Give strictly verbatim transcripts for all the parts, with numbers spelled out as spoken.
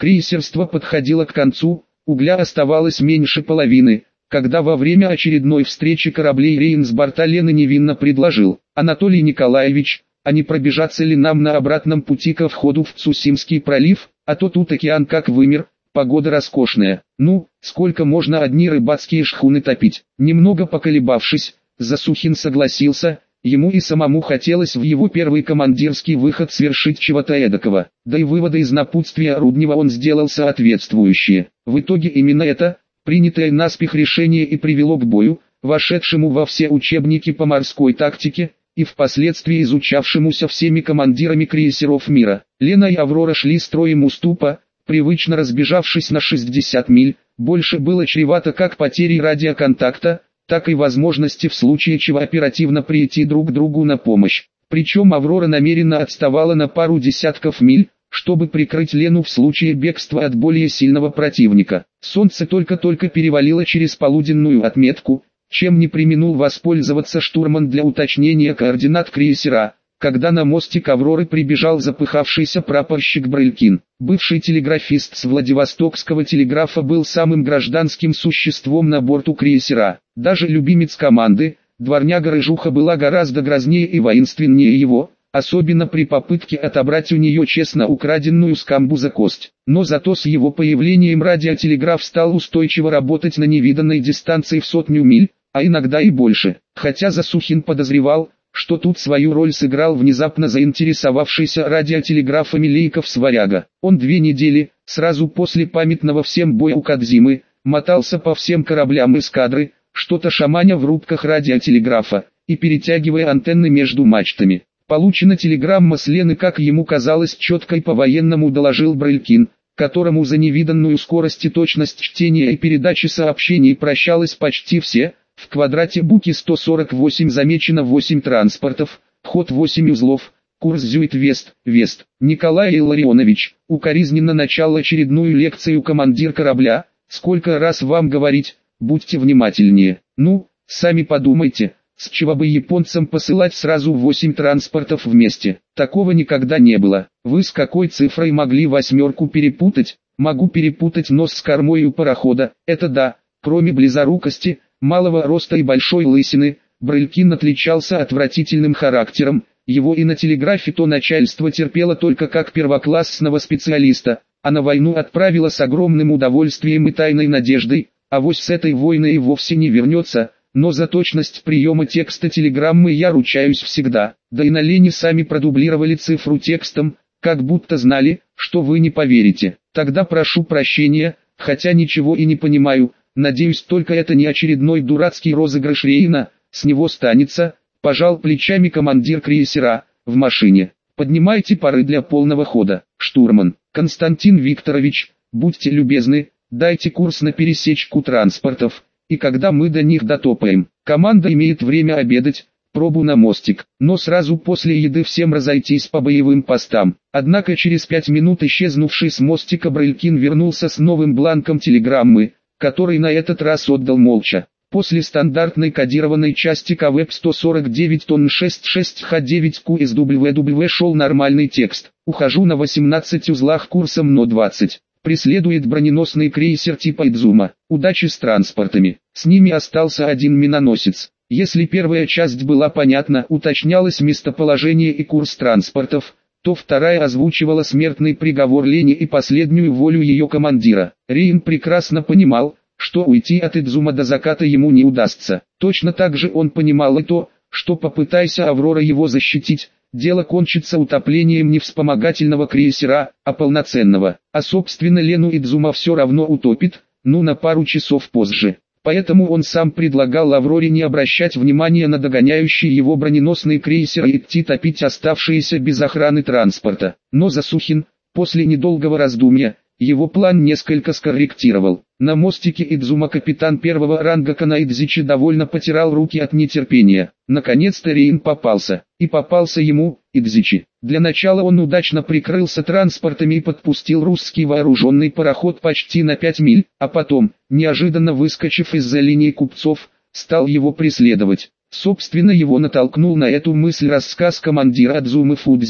Крейсерство подходило к концу, угля оставалось меньше половины, когда во время очередной встречи кораблей Рейн с борта Лены невинно предложил: «Анатолий Николаевич, а не пробежаться ли нам на обратном пути ко входу в Цусимский пролив, а то тут океан как вымер, погода роскошная, ну, сколько можно одни рыбацкие шхуны топить». Немного поколебавшись, Засухин согласился, ему и самому хотелось в его первый командирский выход свершить чего-то эдакого, да и выводы из напутствия Руднева он сделал соответствующие. В итоге именно это, принятое наспех решение и привело к бою, вошедшему во все учебники по морской тактике, и впоследствии изучавшемуся всеми командирами крейсеров мира. Лена и Аврора шли строем уступа, привычно разбежавшись на шестьдесят миль, больше было чревато как потерей радиоконтакта, так и возможности в случае чего оперативно прийти друг другу на помощь. Причем Аврора намеренно отставала на пару десятков миль, чтобы прикрыть Лену в случае бегства от более сильного противника. Солнце только-только перевалило через полуденную отметку, чем не преминул воспользоваться штурман для уточнения координат крейсера, когда на мостик Авроры прибежал запыхавшийся прапорщик Брылькин. Бывший телеграфист с Владивостокского телеграфа был самым гражданским существом на борту крейсера. Даже любимец команды, дворняга Рыжуха, была гораздо грознее и воинственнее его, особенно при попытке отобрать у нее честно украденную с камбуза кость. Но зато с его появлением радиотелеграф стал устойчиво работать на невиданной дистанции в сотню миль, а иногда и больше. Хотя Засухин подозревал, что тут свою роль сыграл внезапно заинтересовавшийся радиотелеграфами Лейков-Сваряга. Он две недели, сразу после памятного всем боя у Кадзимы, мотался по всем кораблям эскадры, что-то шаманя в рубках радиотелеграфа, и перетягивая антенны между мачтами. Получена телеграмма с Лены, как ему казалось, четко и по-военному доложил Брылькин, которому за невиданную скорость и точность чтения и передачи сообщений прощалось почти все. В квадрате буки сто сорок восемь замечено восемь транспортов, ход восемь узлов, курс Зюит-Вест, Вест. Николай Илларионович, укоризненно начал очередную лекцию командир корабля: «Сколько раз вам говорить, будьте внимательнее. Ну, сами подумайте, с чего бы японцам посылать сразу восемь транспортов вместе? Такого никогда не было. Вы с какой цифрой могли восьмерку перепутать?» «Могу перепутать нос с кормой у парохода, это да». Кроме близорукости, малого роста и большой лысины, Брылькин отличался отвратительным характером. Его и на телеграфе то начальство терпело только как первоклассного специалиста, а на войну отправило с огромным удовольствием и тайной надеждой: авось с этой войны и вовсе не вернется. Но за точность приема текста телеграммы я ручаюсь всегда. Да и на Лене сами продублировали цифру текстом, как будто знали, что вы не поверите. Тогда прошу прощения, хотя ничего и не понимаю. Надеюсь, только это не очередной дурацкий розыгрыш Рейна, с него станется. Пожал плечами командир крейсера. В машине. Поднимайте пары для полного хода. Штурман. Константин Викторович, будьте любезны, дайте курс на пересечку транспортов, и когда мы до них дотопаем, команда имеет время обедать, пробу на мостик, но сразу после еды всем разойтись по боевым постам. Однако через пять минут исчезнувший с мостика Брылькин вернулся с новым бланком телеграммы, который на этот раз отдал молча. После стандартной кодированной части КВЭП сто сорок девять тонн шестьдесят шесть Х девять Q из дабл ю дабл ю и шел нормальный текст. Ухожу на восемнадцать узлах курсом Но двадцать. Преследует броненосный крейсер типа Идзума. Удачи с транспортами. С ними остался один миноносец. Если первая часть была понятна, уточнялось местоположение и курс транспортов, то вторая озвучивала смертный приговор Лене и последнюю волю ее командира. Рейн прекрасно понимал, что уйти от Идзума до заката ему не удастся. Точно так же он понимал и то, что попытайся Аврора его защитить, дело кончится утоплением не вспомогательного крейсера, а полноценного. А собственно Лену Идзума все равно утопит, ну на пару часов позже. Поэтому он сам предлагал Авроре не обращать внимания на догоняющий его броненосный крейсер и идти топить оставшиеся без охраны транспорта. Но Засухин, после недолгого раздумья, его план несколько скорректировал. На мостике Идзума капитан первого ранга Канаидзичи довольно потирал руки от нетерпения. Наконец-то Рейн попался. И попался ему, Идзичи. Для начала он удачно прикрылся транспортами и подпустил русский вооруженный пароход почти на пять миль, а потом, неожиданно выскочив из-за линии купцов, стал его преследовать. Собственно, его натолкнул на эту мысль рассказ командира Адзумы Фудзи,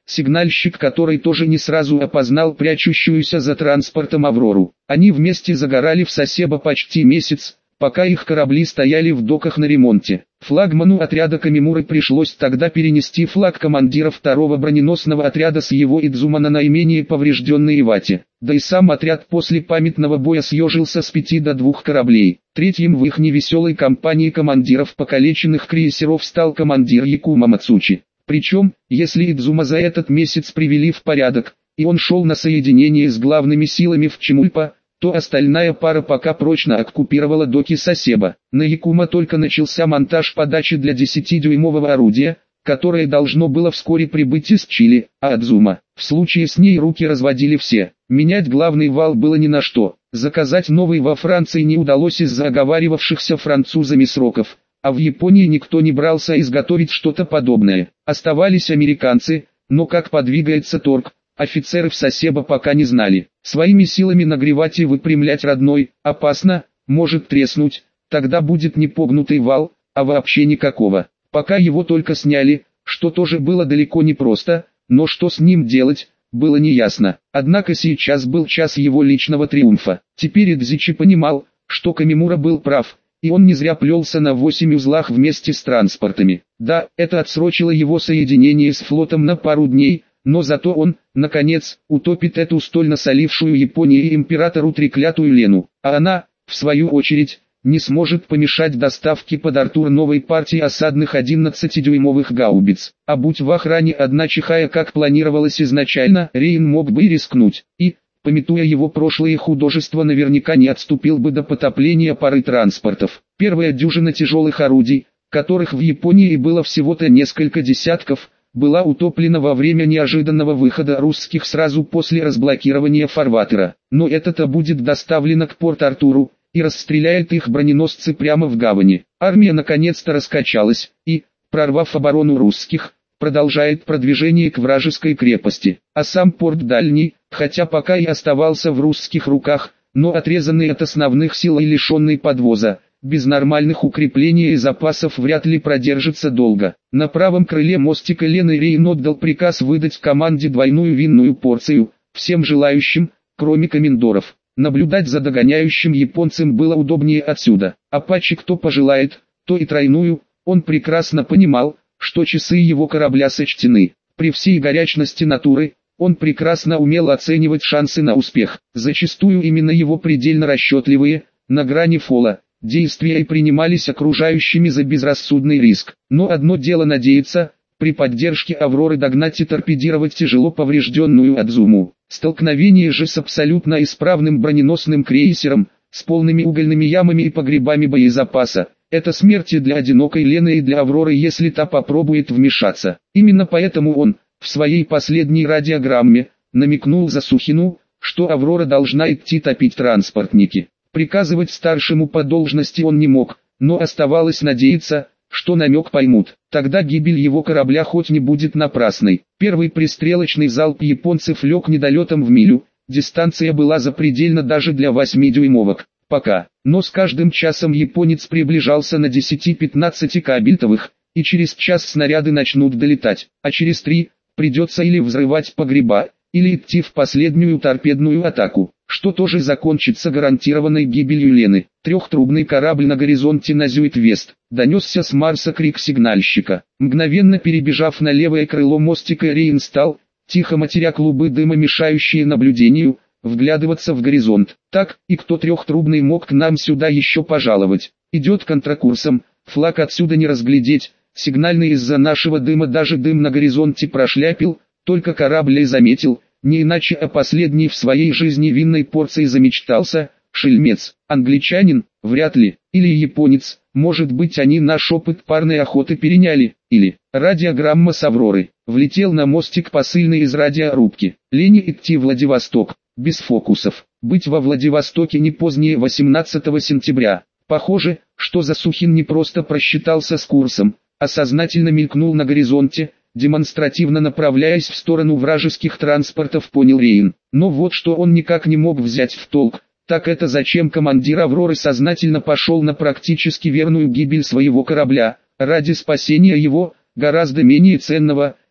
сигнальщик, который тоже не сразу опознал прячущуюся за транспортом Аврору. Они вместе загорали в Сасебо почти месяц, пока их корабли стояли в доках на ремонте. Флагману отряда Камимуры пришлось тогда перенести флаг командира второго броненосного отряда с его Идзума на наименее поврежденной Ивате. Да и сам отряд после памятного боя съежился с пяти до двух кораблей. Третьим в их невеселой компании командиров покалеченных крейсеров стал командир Якума Мацучи. Причем, если Идзума за этот месяц привели в порядок, и он шел на соединение с главными силами в Чимульпа, то остальная пара пока прочно оккупировала доки Сасебо. На Якума только начался монтаж подачи для десятидюймового орудия, которое должно было вскоре прибыть из Чили, а Идзума, в случае с ней руки разводили все. Менять главный вал было ни на что. Заказать новый во Франции не удалось из-за оговаривавшихся французами сроков, а в Японии никто не брался изготовить что-то подобное. Оставались американцы, но как подвигается торг, офицеры в Сасебо пока не знали. Своими силами нагревать и выпрямлять родной, опасно, может треснуть, тогда будет не погнутый вал, а вообще никакого. Пока его только сняли, что тоже было далеко не просто, но что с ним делать, было неясно. Однако сейчас был час его личного триумфа. Теперь Идзичи понимал, что Камимура был прав, и он не зря плелся на восемь узлах вместе с транспортами. Да, это отсрочило его соединение с флотом на пару дней, но зато он, наконец, утопит эту столь насолившую Японии императору треклятую Лену, а она, в свою очередь, не сможет помешать доставке под Артур новой партии осадных одиннадцатидюймовых гаубиц. А будь в охране одна Чихая, как планировалось изначально, Рейн мог бы и рискнуть, и, памятуя его прошлые художества, наверняка не отступил бы до потопления пары транспортов. Первая дюжина тяжелых орудий, которых в Японии было всего-то несколько десятков, была утоплена во время неожиданного выхода русских сразу после разблокирования фарватера. Но это-то будет доставлено к Порт-Артуру, и расстреляют их броненосцы прямо в гавани. Армия наконец-то раскачалась, и, прорвав оборону русских, продолжает продвижение к вражеской крепости. А сам порт дальний, хотя пока и оставался в русских руках, но отрезанный от основных сил и лишенный подвоза, без нормальных укреплений и запасов вряд ли продержится долго. На правом крыле мостика Лены Рейн отдал приказ выдать команде двойную винную порцию, всем желающим, кроме комендоров. Наблюдать за догоняющим японцем было удобнее отсюда. Апачи кто пожелает, то и тройную. Он прекрасно понимал, что часы его корабля сочтены. При всей горячности натуры, он прекрасно умел оценивать шансы на успех. Зачастую именно его предельно расчетливые, на грани фола, действия и принимались окружающими за безрассудный риск. Но одно дело надеяться, при поддержке Авроры догнать и торпедировать тяжело поврежденную Идзуму. Столкновение же с абсолютно исправным броненосным крейсером, с полными угольными ямами и погребами боезапаса, это смерть и для одинокой Лены и для Авроры, если та попробует вмешаться. Именно поэтому он, в своей последней радиограмме, намекнул Засухину, что Аврора должна идти топить транспортники. Приказывать старшему по должности он не мог, но оставалось надеяться, что намек поймут. Тогда гибель его корабля хоть не будет напрасной. Первый пристрелочный залп японцев лег недолетом в милю, дистанция была запредельна даже для восьмидюймовок. Пока, но с каждым часом японец приближался на десять-пятнадцать кабельтовых, и через час снаряды начнут долетать, а через три, придется или взрывать погреба, или идти в последнюю торпедную атаку, что тоже закончится гарантированной гибелью Лены. Трехтрубный корабль на горизонте на Зюит-Вест, донесся с Марса крик сигнальщика. Мгновенно перебежав на левое крыло мостика, Рейн стал, тихо матеря клубы дыма, мешающие наблюдению, вглядываться в горизонт. Так, и кто трехтрубный мог к нам сюда еще пожаловать? Идет контракурсом, флаг отсюда не разглядеть, сигнальный из-за нашего дыма даже дым на горизонте прошляпил, только корабль и заметил, не иначе о последней в своей жизни винной порции замечтался. Шельмец, англичанин, вряд ли, или японец, может быть они наш опыт парной охоты переняли, или радиограмма с Авроры. Влетел на мостик посыльный из радиорубки. Лене идти в Владивосток, без фокусов, быть во Владивостоке не позднее восемнадцатого сентября. Похоже, что Засухин не просто просчитался с курсом, а сознательно мелькнул на горизонте, демонстративно направляясь в сторону вражеских транспортов, понял Рейн. Но вот что он никак не мог взять в толк, так это зачем командир Авроры сознательно пошел на практически верную гибель своего корабля, ради спасения его, гораздо менее ценного,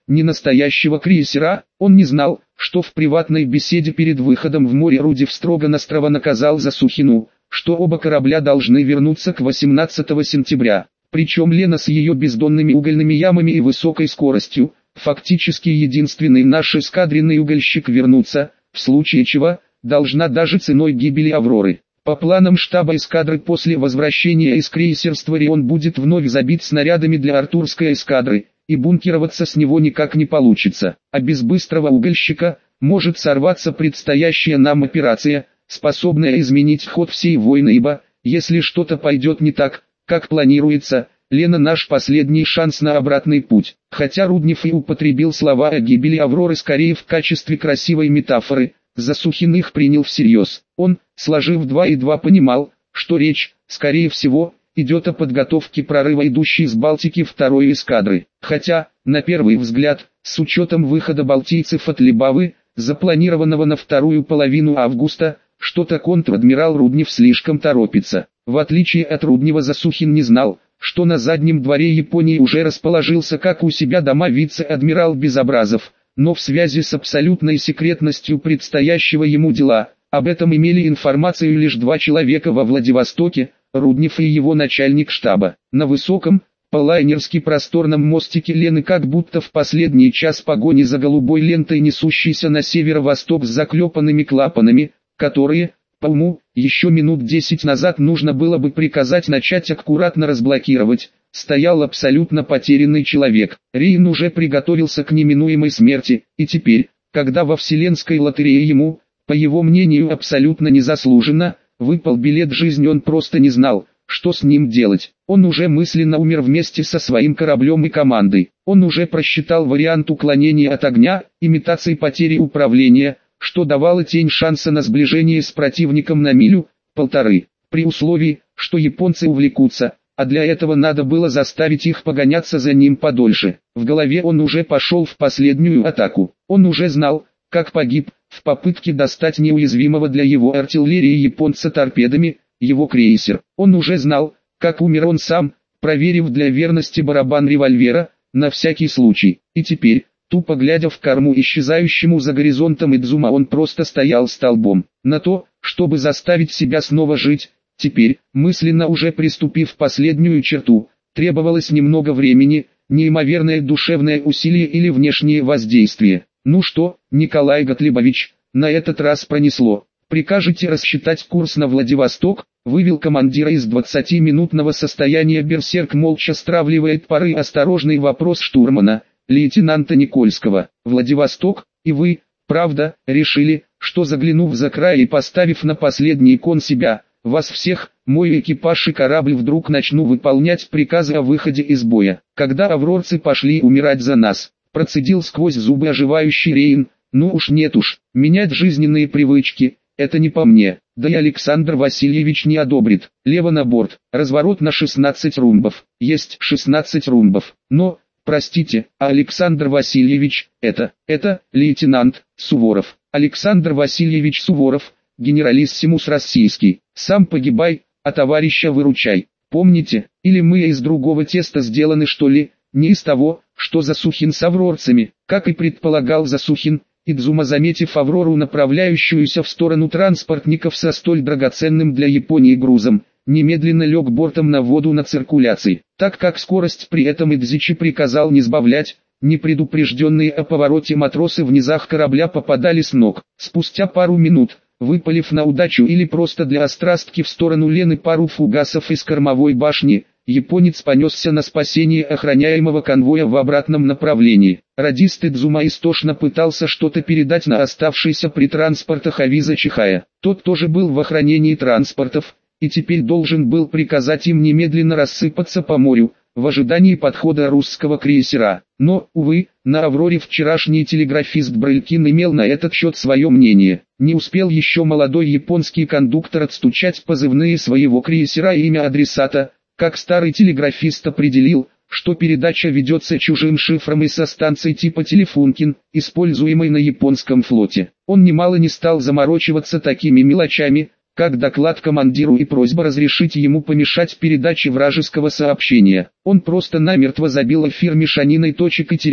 не настоящего крейсера. Он не знал, что в приватной беседе перед выходом в море Рудев строго-настрого наказал Засухину, что оба корабля должны вернуться к восемнадцатого сентября. Причем Лена с ее бездонными угольными ямами и высокой скоростью, фактически единственный наш эскадренный угольщик, вернуться, в случае чего, должна даже ценой гибели Авроры. По планам штаба эскадры после возвращения из крейсерства Рион будет вновь забит снарядами для Артурской эскадры, и бункироваться с него никак не получится. А без быстрого угольщика может сорваться предстоящая нам операция, способная изменить ход всей войны, ибо, если что-то пойдет не так, как планируется, Лена наш последний шанс на обратный путь. Хотя Руднев и употребил слова о гибели Авроры скорее в качестве красивой метафоры, Засухин их принял всерьез. Он, сложив два и два, понимал, что речь, скорее всего, идет о подготовке прорыва идущей с Балтики второй эскадры. Хотя, на первый взгляд, с учетом выхода балтийцев от Либавы, запланированного на вторую половину августа, что-то контр-адмирал Руднев слишком торопится. В отличие от Руднева, Засухин не знал, что на заднем дворе Японии уже расположился как у себя дома вице-адмирал Безобразов, но в связи с абсолютной секретностью предстоящего ему дела, об этом имели информацию лишь два человека во Владивостоке, Руднев и его начальник штаба. На высоком, по-лайнерски просторном мостике Лены, как будто в последний час погони за голубой лентой, несущейся на северо-восток с заклепанными клапанами, которые, по уму, еще минут десять назад нужно было бы приказать начать аккуратно разблокировать, стоял абсолютно потерянный человек. Рейн уже приготовился к неминуемой смерти, и теперь, когда во вселенской лотерее ему, по его мнению абсолютно незаслуженно, выпал билет жизни, он просто не знал, что с ним делать. Он уже мысленно умер вместе со своим кораблем и командой. Он уже просчитал вариант уклонения от огня, имитации потери управления, что давало тень шанса на сближение с противником на милю, полторы, при условии, что японцы увлекутся, а для этого надо было заставить их погоняться за ним подольше. В голове он уже пошел в последнюю атаку. Он уже знал, как погиб, в попытке достать неуязвимого для его артиллерии японца торпедами, его крейсер. Он уже знал, как умер он сам, проверив для верности барабан револьвера, на всякий случай. И теперь, тупо глядя в корму исчезающему за горизонтом Идзума, он просто стоял столбом. На то, чтобы заставить себя снова жить, теперь, мысленно уже приступив последнюю черту, требовалось немного времени, неимоверное душевное усилие или внешнее воздействие. «Ну что, Николай Готлибович, на этот раз пронесло. Прикажете рассчитать курс на Владивосток?» Вывел командира из двадцатиминутного состояния берсерк, молча стравливает пары осторожный вопрос штурмана, лейтенанта Никольского. «Владивосток, и вы, правда, решили, что заглянув за край и поставив на последний кон себя, вас всех, мой экипаж и корабль, вдруг начну выполнять приказы о выходе из боя, когда аврорцы пошли умирать за нас?» Процедил сквозь зубы оживающий Рейн. «Ну уж нет уж, менять жизненные привычки, это не по мне, да и Александр Васильевич не одобрит. Лево на борт, разворот на шестнадцать румбов, есть шестнадцать румбов, но, простите, а Александр Васильевич, это, это, лейтенант Суворов, Александр Васильевич Суворов, генералиссимус российский, сам погибай, а товарища выручай, помните, или мы из другого теста сделаны, что ли?» Не из того, что Засухин с аврорцами, как и предполагал Засухин, Идзума, заметив Аврору, направляющуюся в сторону транспортников со столь драгоценным для Японии грузом, немедленно лег бортом на воду на циркуляции, так как скорость при этом Идзичи приказал не сбавлять. Непредупрежденные о повороте матросы в низах корабля попадали с ног. Спустя пару минут, выпалив на удачу или просто для острастки в сторону Лены пару фугасов из кормовой башни, японец понесся на спасение охраняемого конвоя в обратном направлении. Радист Идзума истошно пытался что-то передать на оставшийся при транспортах авиза Чихая. Тот тоже был в охранении транспортов, и теперь должен был приказать им немедленно рассыпаться по морю, в ожидании подхода русского крейсера. Но, увы, на Авроре вчерашний телеграфист Брылькин имел на этот счет свое мнение. Не успел еще молодой японский кондуктор отстучать позывные своего крейсера и имя адресата, как старый телеграфист определил, что передача ведется чужим шифром и со станции типа Телефункин, используемой на японском флоте. Он немало не стал заморачиваться такими мелочами, как доклад командиру и просьба разрешить ему помешать передаче вражеского сообщения. Он просто намертво забил эфир мешаниной точек и тире,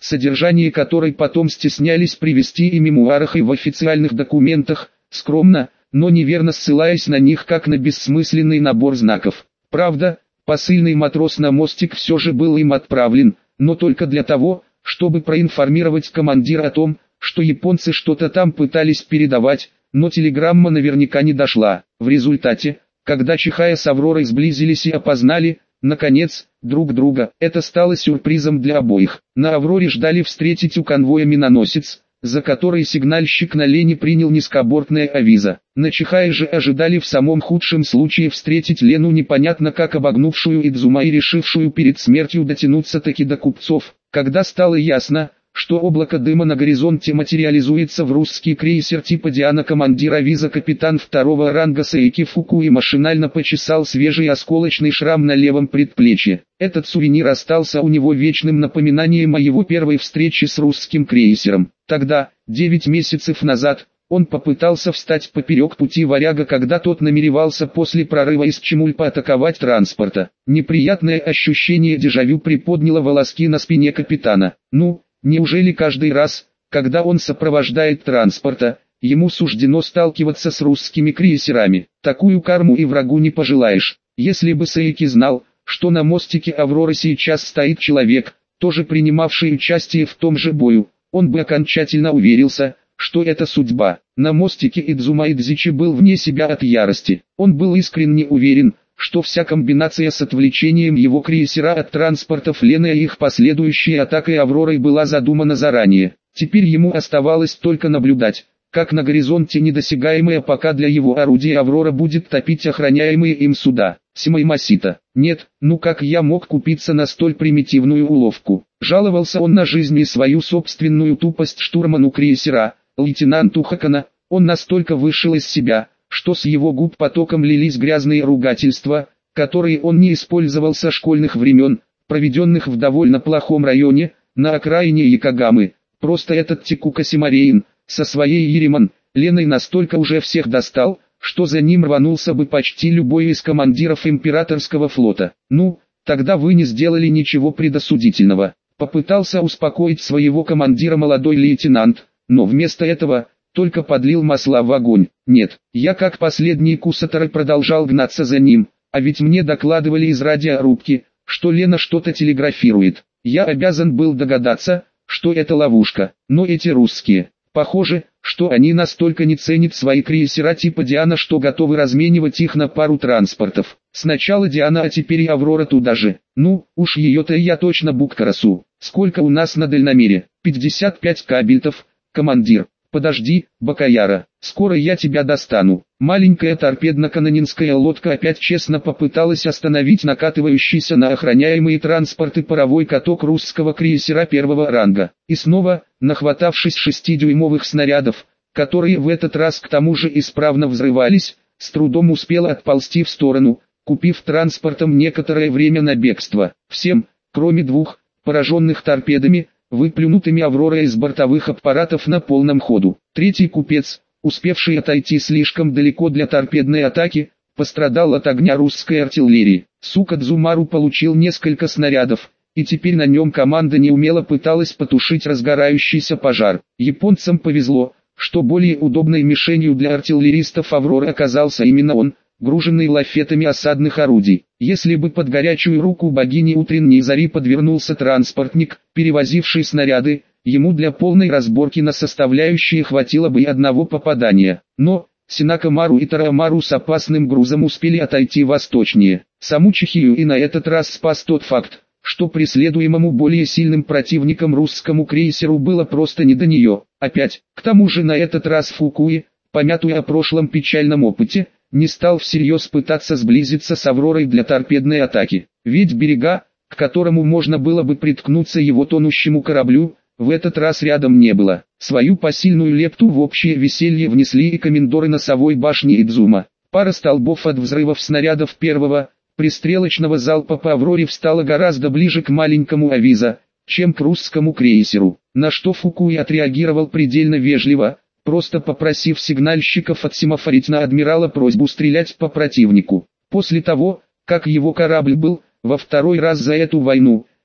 содержание которой потом стеснялись привести и в мемуарах, и в официальных документах, скромно, но неверно ссылаясь на них как на бессмысленный набор знаков. Правда, посыльный матрос на мостик все же был им отправлен, но только для того, чтобы проинформировать командира о том, что японцы что-то там пытались передавать, но телеграмма наверняка не дошла. В результате, когда Чихая с Авророй сблизились и опознали, наконец, друг друга, это стало сюрпризом для обоих. На Авроре ждали встретить у конвоя миноносец, за который сигнальщик на Лене принял низкобортное авизо. На Чихае же ожидали в самом худшем случае встретить Лену непонятно как обогнувшую Идзума и решившую перед смертью дотянуться таки до купцов. Когда стало ясно, что облако дыма на горизонте материализуется в русский крейсер типа Диана, командир авиза капитан второго ранга Саики Фукуи машинально почесал свежий осколочный шрам на левом предплечье. Этот сувенир остался у него вечным напоминанием о его первой встрече с русским крейсером. Тогда, девять месяцев назад, он попытался встать поперек пути варяга, когда тот намеревался после прорыва из Чемульпа атаковать транспорта. Неприятное ощущение дежавю приподняло волоски на спине капитана. Ну, неужели каждый раз, когда он сопровождает транспорта, ему суждено сталкиваться с русскими крейсерами? Такую карму и врагу не пожелаешь. Если бы Саики знал, что на мостике Авроры сейчас стоит человек, тоже принимавший участие в том же бою, он бы окончательно уверился, что это судьба. На мостике Идзума Идзичи был вне себя от ярости. Он был искренне уверен, что вся комбинация с отвлечением его крейсера от транспортов Лены и их последующей атакой Авророй была задумана заранее. Теперь ему оставалось только наблюдать, как на горизонте недосягаемая пока для его орудия Аврора будет топить охраняемые им суда. Симаймасита. Нет, ну как я мог купиться на столь примитивную уловку? Жаловался он на жизнь и свою собственную тупость штурману крейсера, лейтенанту Хакана. Он настолько вышел из себя, что с его губ потоком лились грязные ругательства, которые он не использовал со школьных времен, проведенных в довольно плохом районе, на окраине Якогамы. Просто этот Текука Симареин, со своей Ереман, Леной настолько уже всех достал, что за ним рванулся бы почти любой из командиров императорского флота. Ну, тогда вы не сделали ничего предосудительного. Попытался успокоить своего командира молодой лейтенант, но вместо этого только подлил масла в огонь. Нет, я как последний кусатор продолжал гнаться за ним, а ведь мне докладывали из радиорубки, что Лена что-то телеграфирует. Я обязан был догадаться, что это ловушка, но эти русские, похоже, что они настолько не ценят свои крейсера типа Диана, что готовы разменивать их на пару транспортов. Сначала Диана, а теперь и Аврора туда же. Ну, уж ее-то я точно буккарасу. Сколько у нас на дальномере? пятьдесят пять кабельтов, командир. Подожди, Бакаяра, скоро я тебя достану. Маленькая торпедно-канонинская лодка опять честно попыталась остановить накатывающийся на охраняемые транспорты паровой каток русского крейсера первого ранга. И снова, нахватавшись шестидюймовых снарядов, которые в этот раз к тому же исправно взрывались, с трудом успела отползти в сторону, купив транспортом некоторое время на бегство. Всем, кроме двух, пораженных торпедами, выплюнутыми Авророй из бортовых аппаратов на полном ходу. Третий купец, успевший отойти слишком далеко для торпедной атаки, пострадал от огня русской артиллерии. Сука Дзумару получил несколько снарядов, и теперь на нем команда неумело пыталась потушить разгорающийся пожар. Японцам повезло, что более удобной мишенью для артиллеристов Авроры оказался именно он, груженный лафетами осадных орудий. Если бы под горячую руку богини утренней зари подвернулся транспортник, перевозивший снаряды, ему для полной разборки на составляющие хватило бы и одного попадания. Но Синакамару и Тарамару с опасным грузом успели отойти восточнее. Саму Чехию и на этот раз спас тот факт, что преследуемому более сильным противником русскому крейсеру было просто не до нее. Опять, к тому же на этот раз Фукуи, помятуя о прошлом печальном опыте, не стал всерьез пытаться сблизиться с Авророй для торпедной атаки. Ведь берега, к которому можно было бы приткнуться его тонущему кораблю, в этот раз рядом не было. Свою посильную лепту в общее веселье внесли и комендоры носовой башни Идзума. Пара столбов от взрывов снарядов первого, пристрелочного залпа по Авроре встала гораздо ближе к маленькому авиза, чем к русскому крейсеру, на что Фукуи отреагировал предельно вежливо, просто попросив сигнальщиков отсемафорить на адмирала просьбу стрелять по противнику. После того, как его корабль был, во второй раз за эту войну,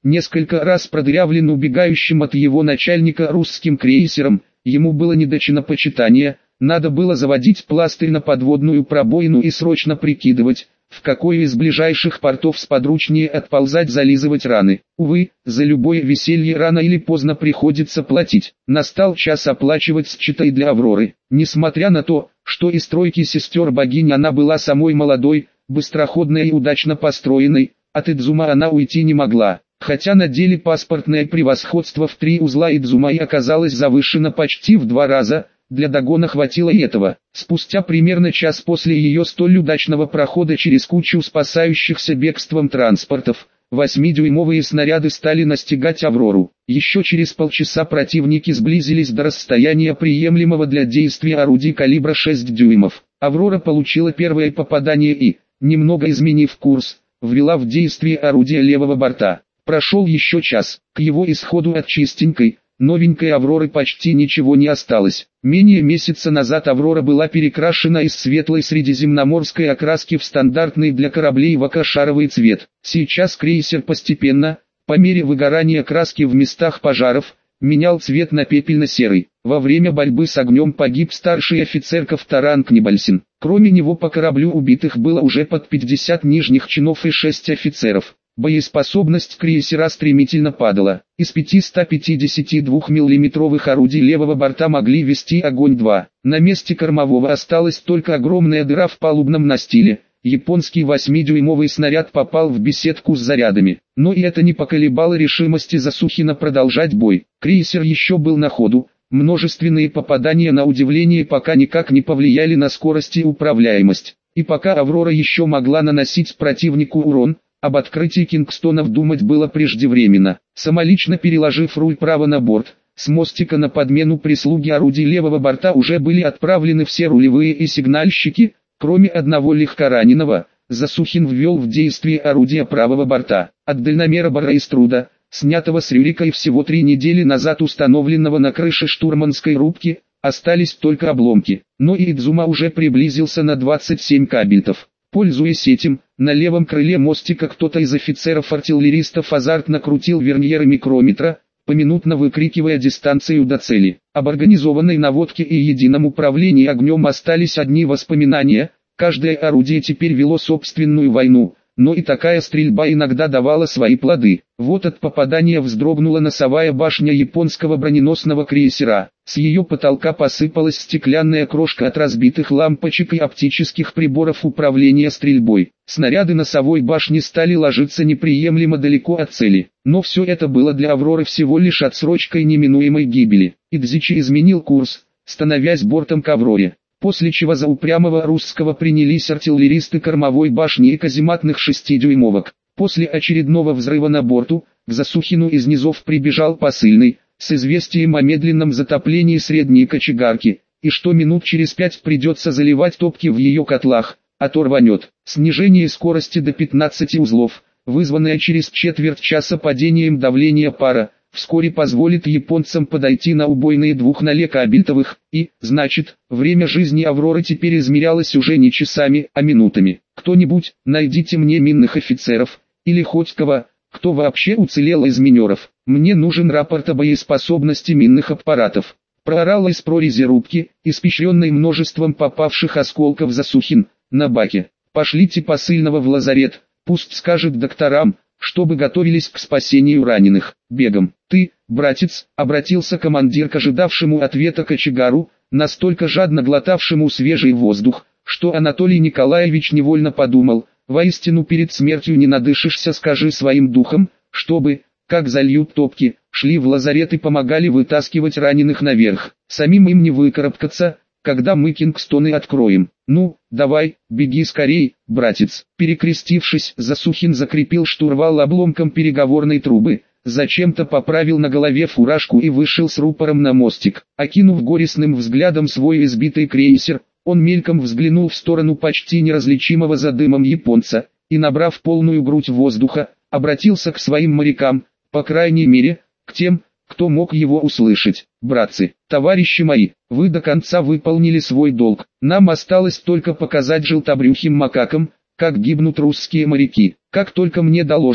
несколько раз продырявлен убегающим от его начальника русским крейсером. Ему было не до чинопочитания, надо было заводить пластырь на подводную пробоину и срочно прикидывать, в какой из ближайших портов сподручнее отползать, зализывать раны. Увы, за любое веселье рано или поздно приходится платить. Настал час оплачивать счета и для Авроры. Несмотря на то, что из тройки сестер богини она была самой молодой, быстроходной и удачно построенной, от Идзума она уйти не могла. Хотя на деле паспортное превосходство в три узла Идзума и оказалось завышено почти в два раза, для догона хватило и этого. Спустя примерно час после ее столь удачного прохода через кучу спасающихся бегством транспортов, восьмидюймовые снаряды стали настигать Аврору. Еще через полчаса противники сблизились до расстояния приемлемого для действия орудий калибра шесть дюймов. Аврора получила первое попадание и, немного изменив курс, ввела в действие орудие левого борта. Прошел еще час, к его исходу от чистенькой, новенькой Авроры почти ничего не осталось. Менее месяца назад Аврора была перекрашена из светлой средиземноморской окраски в стандартный для кораблей вакошаровый цвет. Сейчас крейсер постепенно, по мере выгорания краски в местах пожаров, менял цвет на пепельно-серый. Во время борьбы с огнем погиб старший офицер Ковторан Книбальсин. Кроме него по кораблю убитых было уже под пятьдесят нижних чинов и шесть офицеров. Боеспособность крейсера стремительно падала. Из пяти ста пятидесяти двух миллиметровых орудий левого борта могли вести огонь два. На месте кормового осталась только огромная дыра в палубном настиле. Японский восьмидюймовый снаряд попал в беседку с зарядами. Но и это не поколебало решимости Засухина продолжать бой. Крейсер еще был на ходу. Множественные попадания на удивление пока никак не повлияли на скорость и управляемость. И пока Аврора еще могла наносить противнику урон, об открытии Кингстонов думать было преждевременно. Самолично переложив руль право на борт, с мостика на подмену прислуги орудий левого борта уже были отправлены все рулевые и сигнальщики, кроме одного легкораненого. Засухин ввел в действие орудия правого борта. От дальномера Баррейструда, снятого с Рюрика и всего три недели назад установленного на крыше штурманской рубки, остались только обломки. Но и Идзума уже приблизился на двадцать семь кабельтов. Пользуясь этим, на левом крыле мостика кто-то из офицеров-артиллеристов азартно крутил верньеры микрометра, поминутно выкрикивая дистанцию до цели. Об организованной наводке и едином управлении огнем остались одни воспоминания. Каждое орудие теперь вело собственную войну, но и такая стрельба иногда давала свои плоды. Вот от попадания вздрогнула носовая башня японского броненосного крейсера. С ее потолка посыпалась стеклянная крошка от разбитых лампочек и оптических приборов управления стрельбой. Снаряды носовой башни стали ложиться неприемлемо далеко от цели. Но все это было для Авроры всего лишь отсрочкой неминуемой гибели. Идзичи изменил курс, становясь бортом к Авроре. После чего за упрямого русского принялись артиллеристы кормовой башни и казематных шестидюймовок. После очередного взрыва на борту, к Засухину из низов прибежал посыльный, с известием о медленном затоплении средней кочегарки, и что минут через пять придется заливать топки в ее котлах, а то рванет. Снижение скорости до пятнадцати узлов, вызванное через четверть часа падением давления пара, вскоре позволит японцам подойти на убойные двухноле кабельтовых, и, значит, время жизни Авроры теперь измерялось уже не часами, а минутами. Кто-нибудь, найдите мне минных офицеров, или хоть кого, кто вообще уцелел из минеров. Мне нужен рапорт о боеспособности минных аппаратов. Проорал из прорези рубки, испещренной множеством попавших осколков Засухин, на баке. Пошлите посыльного в лазарет, пусть скажет докторам, чтобы готовились к спасению раненых. Бегом. Ты, братец, обратился командир к ожидавшему ответа кочегару, настолько жадно глотавшему свежий воздух, что Анатолий Николаевич невольно подумал, воистину перед смертью не надышишься, скажи своим духом, чтобы, как зальют топки, шли в лазарет и помогали вытаскивать раненых наверх. Самим им не выкарабкаться, когда мы Кингстоны откроем. Ну, давай, беги скорей, братец. Перекрестившись, Засухин закрепил штурвал обломком переговорной трубы, зачем-то поправил на голове фуражку и вышел с рупором на мостик. Окинув горестным взглядом свой избитый крейсер, он мельком взглянул в сторону почти неразличимого за дымом японца, и, набрав полную грудь воздуха, обратился к своим морякам, по крайней мере, к тем, кто мог его услышать. Братцы, товарищи мои, вы до конца выполнили свой долг. Нам осталось только показать желтобрюхим макакам, как гибнут русские моряки. Как только мне доложат,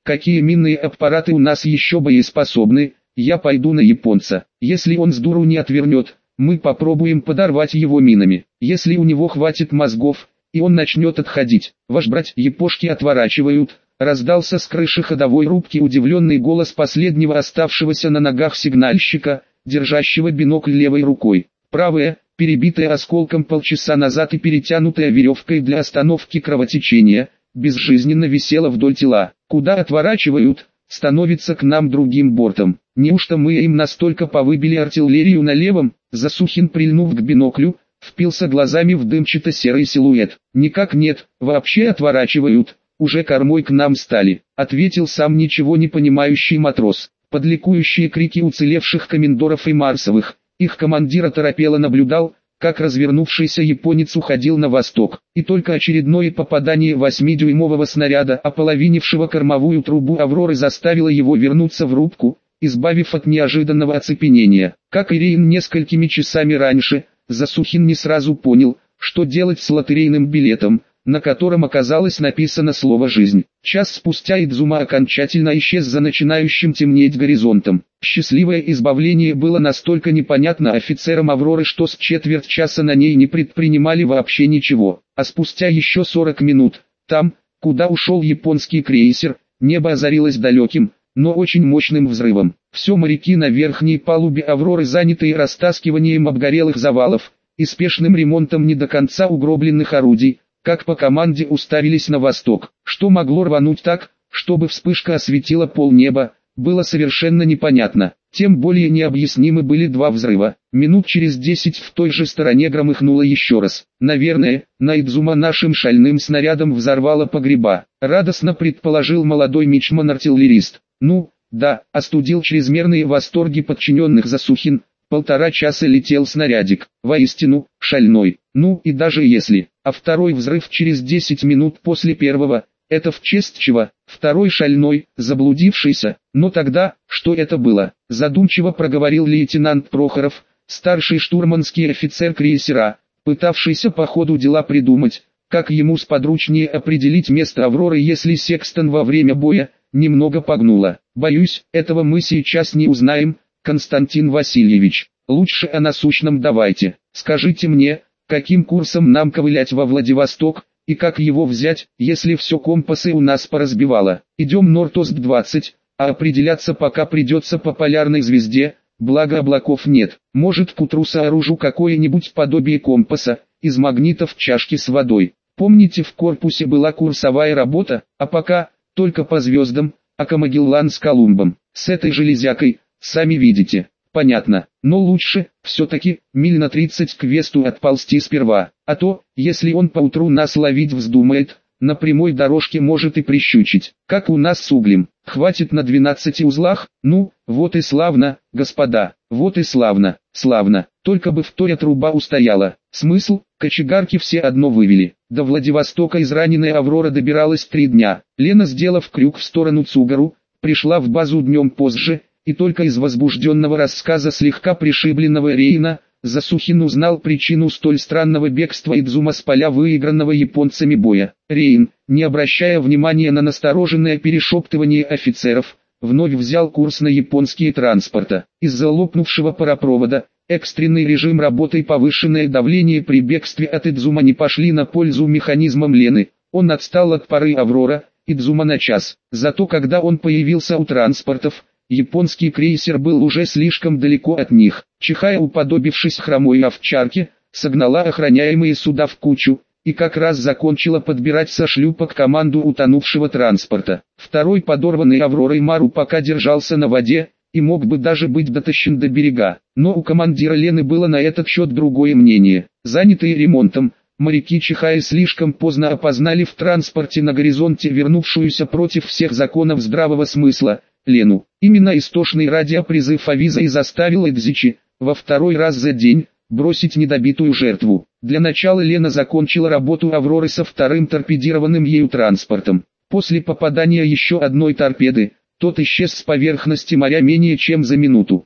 какие минные аппараты у нас еще боеспособны, я пойду на японца. Если он с дуру не отвернет, мы попробуем подорвать его минами. Если у него хватит мозгов, и он начнет отходить, ваш брать япошки отворачивают. Раздался с крыши ходовой рубки удивленный голос последнего оставшегося на ногах сигнальщика, держащего бинокль левой рукой. Правая, перебитая осколком полчаса назад и перетянутая веревкой для остановки кровотечения, безжизненно висела вдоль тела. Куда отворачивают, становится к нам другим бортом. Неужто мы им настолько повыбили артиллерию на левом? Засухин, прильнув к биноклю, впился глазами в дымчато-серый силуэт. Никак нет, вообще отворачивают. Уже кормой к нам стали, ответил сам ничего не понимающий матрос. Под ликующие крики уцелевших комендоров и марсовых, их командир оторопело наблюдал, как развернувшийся японец уходил на восток, и только очередное попадание восьмидюймового снаряда, ополовинившего кормовую трубу «Авроры», заставило его вернуться в рубку, избавив от неожиданного оцепенения. Как и Рейн несколькими часами раньше, Засухин не сразу понял, что делать с лотерейным билетом, на котором оказалось написано слово «жизнь». Час спустя Идзума окончательно исчез за начинающим темнеть горизонтом. Счастливое избавление было настолько непонятно офицерам «Авроры», что с четверть часа на ней не предпринимали вообще ничего. А спустя еще сорок минут, там, куда ушел японский крейсер, небо озарилось далеким, но очень мощным взрывом. Все моряки на верхней палубе «Авроры», занятые растаскиванием обгорелых завалов и спешным ремонтом не до конца угробленных орудий, как по команде уставились на восток. Что могло рвануть так, чтобы вспышка осветила полнеба, было совершенно непонятно. Тем более необъяснимы были два взрыва. Минут через десять в той же стороне громыхнуло еще раз. Наверное, на Идзума нашим шальным снарядом взорвало погреба, радостно предположил молодой мичман-артиллерист. Ну, да, остудил чрезмерные восторги подчиненных Засухин. Полтора часа летел снарядик, воистину, шальной. Ну и даже если, а второй взрыв через десять минут после первого, это в честь чего? Второй шальной, заблудившийся, но тогда, что это было? Задумчиво проговорил лейтенант Прохоров, старший штурманский офицер крейсера, пытавшийся по ходу дела придумать, как ему сподручнее определить место «Авроры», если секстон во время боя немного погнуло. Боюсь, этого мы сейчас не узнаем, Константин Васильевич. Лучше о насущном давайте. Скажите мне, каким курсом нам ковылять во Владивосток, и как его взять, если все компасы у нас поразбивало. Идем Норд-Ост двадцать, а определяться пока придется по полярной звезде, благо облаков нет. Может, к утру сооружу какое-нибудь подобие компаса, из магнитов в чашке с водой. Помните, в корпусе была курсовая работа, а пока, только по звездам, а Магеллан с Колумбом. С этой железякой, сами видите. Понятно, но лучше, все-таки, миль на тридцать к Весту отползти сперва, а то, если он поутру нас ловить вздумает, на прямой дорожке может и прищучить, как у нас с углем. Хватит на двенадцати узлах? Ну, вот и славно, господа, вот и славно, славно, только бы вторя труба устояла. Смысл? Кочегарки все одно вывели. До Владивостока израненная «Аврора» добиралась три дня. Лена, сделав крюк в сторону Цугару, пришла в базу днем позже, и только из возбужденного рассказа слегка пришибленного Рейна, Засухин узнал причину столь странного бегства Идзума с поля выигранного японцами боя. Рейн, не обращая внимания на настороженное перешептывание офицеров, вновь взял курс на японские транспорта. Из-за лопнувшего паропровода, экстренный режим работы и повышенное давление при бегстве от Идзума не пошли на пользу механизмам Лены. Он отстал от пары «Аврора», Идзума на час. Зато когда он появился у транспортов, японский крейсер был уже слишком далеко от них. Чихая, уподобившись хромой овчарке, согнала охраняемые суда в кучу, и как раз закончила подбирать со шлюпок команду утонувшего транспорта. Второй подорванный «Авророй» Мару пока держался на воде, и мог бы даже быть дотащен до берега. Но у командира Лены было на этот счет другое мнение. Занятые ремонтом, моряки, чихая, слишком поздно опознали в транспорте на горизонте вернувшуюся против всех законов здравого смысла Лену. Именно истошный радиопризыв авиза и заставил Эдзичи, во второй раз за день, бросить недобитую жертву. Для начала Лена закончила работу «Авроры» со вторым торпедированным ею транспортом. После попадания еще одной торпеды, тот исчез с поверхности моря менее чем за минуту.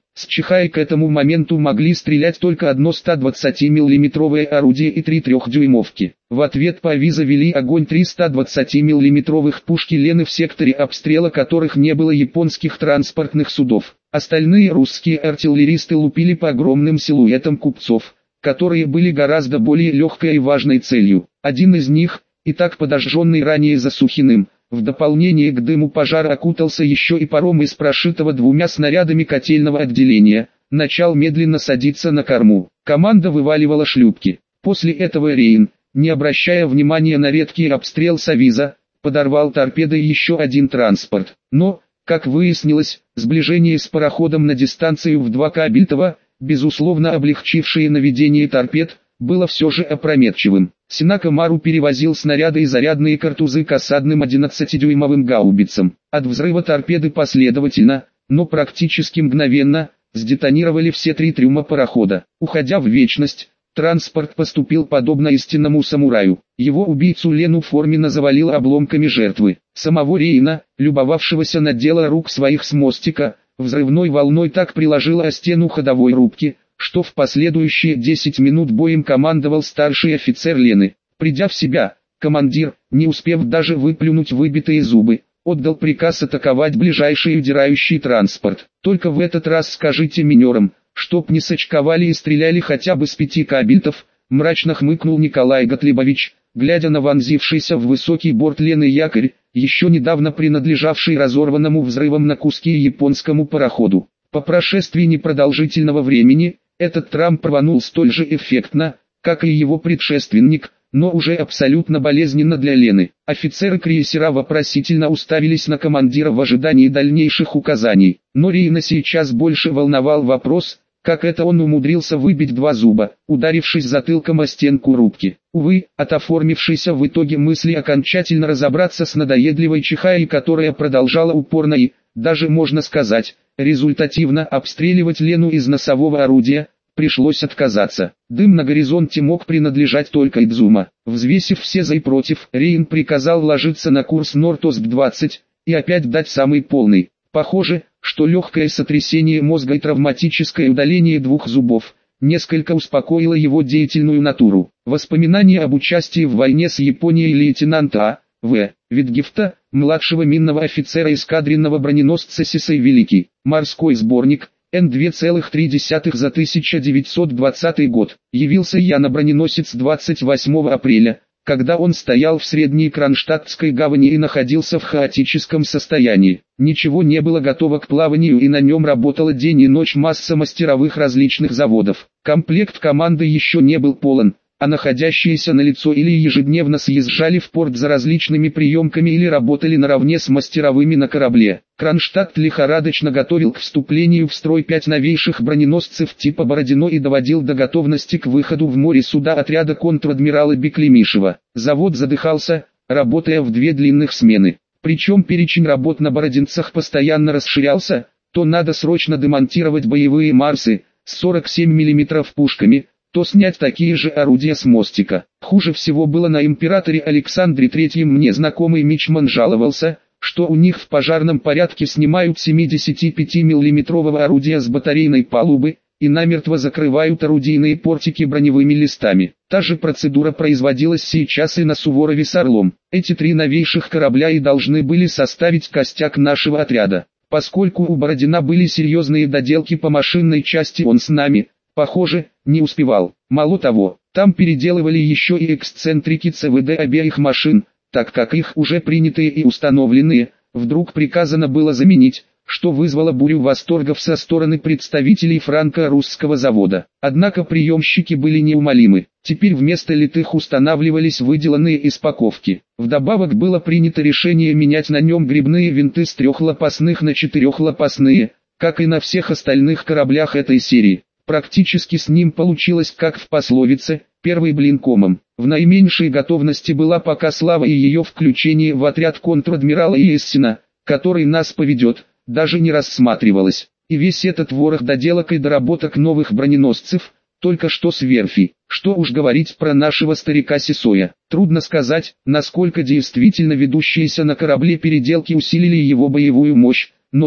С Чихаи к этому моменту могли стрелять только одно сто двадцатимиллиметровое орудие и три трехдюймовки. В ответ по Авиза вели огонь три сто двадцатимиллиметровых пушки Лены, в секторе обстрела которых не было японских транспортных судов. Остальные русские артиллеристы лупили по огромным силуэтам купцов, которые были гораздо более легкой и важной целью. Один из них, и так подожженный ранее Засухиным, в дополнение к дыму пожара окутался еще и паром из прошитого двумя снарядами котельного отделения, начал медленно садиться на корму. Команда вываливала шлюпки. После этого Рейн, не обращая внимания на редкий обстрел с Авиза, подорвал торпедой еще один транспорт. Но, как выяснилось, сближение с пароходом на дистанцию в два кабельтова, безусловно облегчившее наведение торпед, было все же опрометчивым. Синака Мару перевозил снаряды и зарядные картузы к осадным одиннадцатидюймовым гаубицам. От взрыва торпеды последовательно, но практически мгновенно, сдетонировали все три трюма парохода. Уходя в вечность, транспорт поступил подобно истинному самураю. Его убийцу Лену форменно завалило обломками жертвы. Самого Рейна, любовавшегося на дело рук своих с мостика, взрывной волной так приложило о стену ходовой рубки, что в последующие десять минут боем командовал старший офицер Лены. Придя в себя, командир, не успев даже выплюнуть выбитые зубы, отдал приказ атаковать ближайший удирающий транспорт. Только в этот раз скажите минерам, чтоб не сочковали и стреляли хотя бы с пяти кабельтов, мрачно хмыкнул Николай Готлебович, глядя на вонзившийся в высокий борт Лены якорь, еще недавно принадлежавший разорванному взрывом на куски японскому пароходу. По прошествии непродолжительного времени, этот трамп рванул столь же эффектно, как и его предшественник, но уже абсолютно болезненно для Лены. Офицеры крейсера вопросительно уставились на командира в ожидании дальнейших указаний. Но Рейна сейчас больше волновал вопрос, как это он умудрился выбить два зуба, ударившись затылком о стенку рубки. Увы, от оформившейся в итоге мысли окончательно разобраться с надоедливой Чихаей, которая продолжала упорно и, даже можно сказать, результативно обстреливать Лену из носового орудия, пришлось отказаться. Дым на горизонте мог принадлежать только Идзума. Взвесив все за и против, Рейн приказал ложиться на курс Норд-Ост двадцать, и опять дать самый полный. Похоже, что легкое сотрясение мозга и травматическое удаление двух зубов несколько успокоило его деятельную натуру. Воспоминания об участии в войне с Японией лейтенанта А. В. Витгефта, младшего минного офицера эскадренного броненосца Сисей Великий, морской сборник, Н два целых три десятых за тысяча девятьсот двадцатый год. Явился я на броненосец двадцать восьмого апреля, когда он стоял в средней Кронштадтской гавани и находился в хаотическом состоянии. Ничего не было готово к плаванию, и на нем работала день и ночь масса мастеровых различных заводов. Комплект команды еще не был полон, а находящиеся на лицо или ежедневно съезжали в порт за различными приемками или работали наравне с мастеровыми на корабле. Кронштадт лихорадочно готовил к вступлению в строй пять новейших броненосцев типа Бородино и доводил до готовности к выходу в море суда отряда контр-адмирала Беклемишева. Завод задыхался, работая в две длинных смены. Причем перечень работ на бородинцах постоянно расширялся, то надо срочно демонтировать боевые Марсы с сорок семь миллиметров пушками, то снять такие же орудия с мостика. Хуже всего было на императоре Александре Третьем. Мне знакомый мичман жаловался, что у них в пожарном порядке снимают семидесятипятимиллиметрового орудия с батарейной палубы и намертво закрывают орудийные портики броневыми листами. Та же процедура производилась сейчас и на Суворове с Орлом. Эти три новейших корабля и должны были составить костяк нашего отряда. Поскольку у Бородина были серьезные доделки по машинной части, он с нами, похоже, не успевал. Мало того, там переделывали еще и эксцентрики ЦВД обеих машин, так как их уже принятые и установленные, вдруг приказано было заменить, что вызвало бурю восторгов со стороны представителей франко-русского завода. Однако приемщики были неумолимы. Теперь вместо литых устанавливались выделанные из паковки. Вдобавок было принято решение менять на нем гребные винты с трехлопастных на четырехлопастные, как и на всех остальных кораблях этой серии. Практически с ним получилось как в пословице «первый блин комом». В наименьшей готовности была пока Слава и ее включение в отряд контр-адмирала Ессена, который нас поведет, даже не рассматривалось. И весь этот ворох доделок и доработок новых броненосцев, только что с верфи. Что уж говорить про нашего старика Сисоя. Трудно сказать, насколько действительно ведущиеся на корабле переделки усилили его боевую мощь, но то,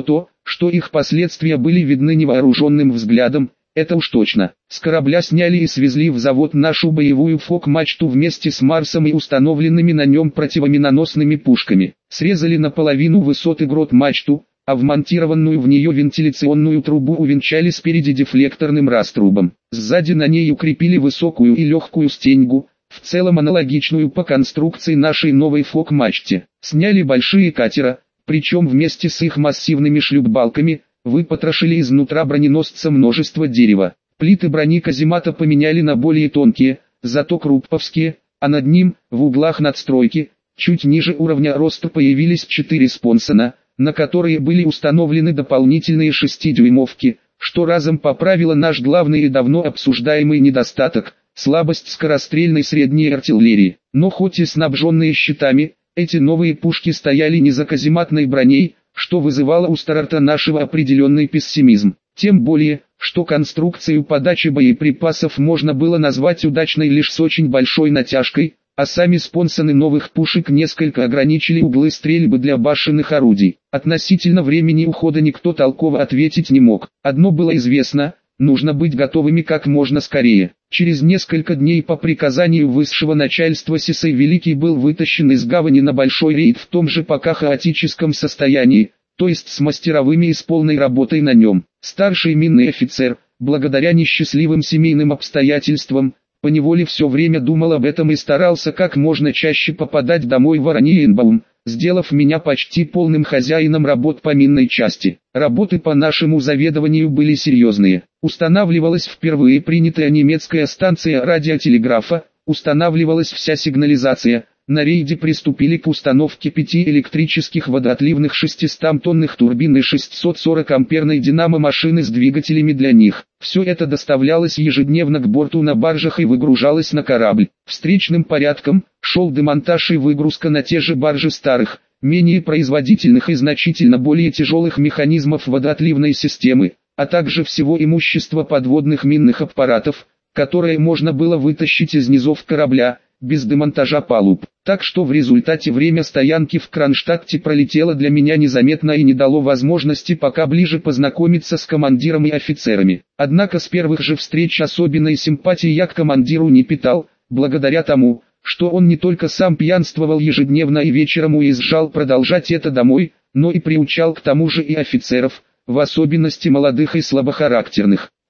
что их последствия были видны невооруженным взглядом, это уж точно. С корабля сняли и свезли в завод нашу боевую фок-мачту вместе с Марсом и установленными на нем противоминоносными пушками. Срезали наполовину высоты грот-мачту, а вмонтированную в нее вентиляционную трубу увенчали спереди дефлекторным раструбом. Сзади на ней укрепили высокую и легкую стеньгу, в целом аналогичную по конструкции нашей новой фок-мачте. Сняли большие катера, причем вместе с их массивными шлюпбалками, выпотрошили изнутра броненосца множество дерева. Плиты брони каземата поменяли на более тонкие, зато крупповские, а над ним, в углах надстройки, чуть ниже уровня роста появились четыре спонсона, на которые были установлены дополнительные шестидюймовки, что разом поправило наш главный и давно обсуждаемый недостаток – слабость скорострельной средней артиллерии. Но хоть и снабженные щитами, эти новые пушки стояли не за казематной броней, что вызывало у старта нашего определенный пессимизм. Тем более, что конструкцию подачи боеприпасов можно было назвать удачной лишь с очень большой натяжкой, а сами спонсоны новых пушек несколько ограничили углы стрельбы для башенных орудий. Относительно времени ухода никто толково ответить не мог. Одно было известно – нужно быть готовыми как можно скорее. Через несколько дней по приказанию высшего начальства Сисей Великий был вытащен из гавани на большой рейд в том же пока хаотическом состоянии, то есть с мастеровыми и с полной работой на нем. Старший минный офицер, благодаря несчастливым семейным обстоятельствам, поневоле все время думал об этом и старался как можно чаще попадать домой в Ораниенбаум, сделав меня почти полным хозяином работ по минной части. Работы по нашему заведованию были серьезные. Устанавливалась впервые принятая немецкая станция радиотелеграфа, устанавливалась вся сигнализация. На рейде приступили к установке пяти электрических водоотливных шестистотонных турбин и шестисот сорок амперной динамо-машины с двигателями для них. Все это доставлялось ежедневно к борту на баржах и выгружалось на корабль. Встречным порядком шел демонтаж и выгрузка на те же баржи старых, менее производительных и значительно более тяжелых механизмов водоотливной системы, а также всего имущества подводных минных аппаратов, которое можно было вытащить из низов корабля, без демонтажа палуб. Так что в результате время стоянки в Кронштадте пролетело для меня незаметно и не дало возможности пока ближе познакомиться с командиром и офицерами. Однако с первых же встреч особенной симпатии я к командиру не питал, благодаря тому, что он не только сам пьянствовал ежедневно и вечером уезжал продолжать это домой, но и приучал к тому же и офицеров, в особенности молодых и слабохарактерных.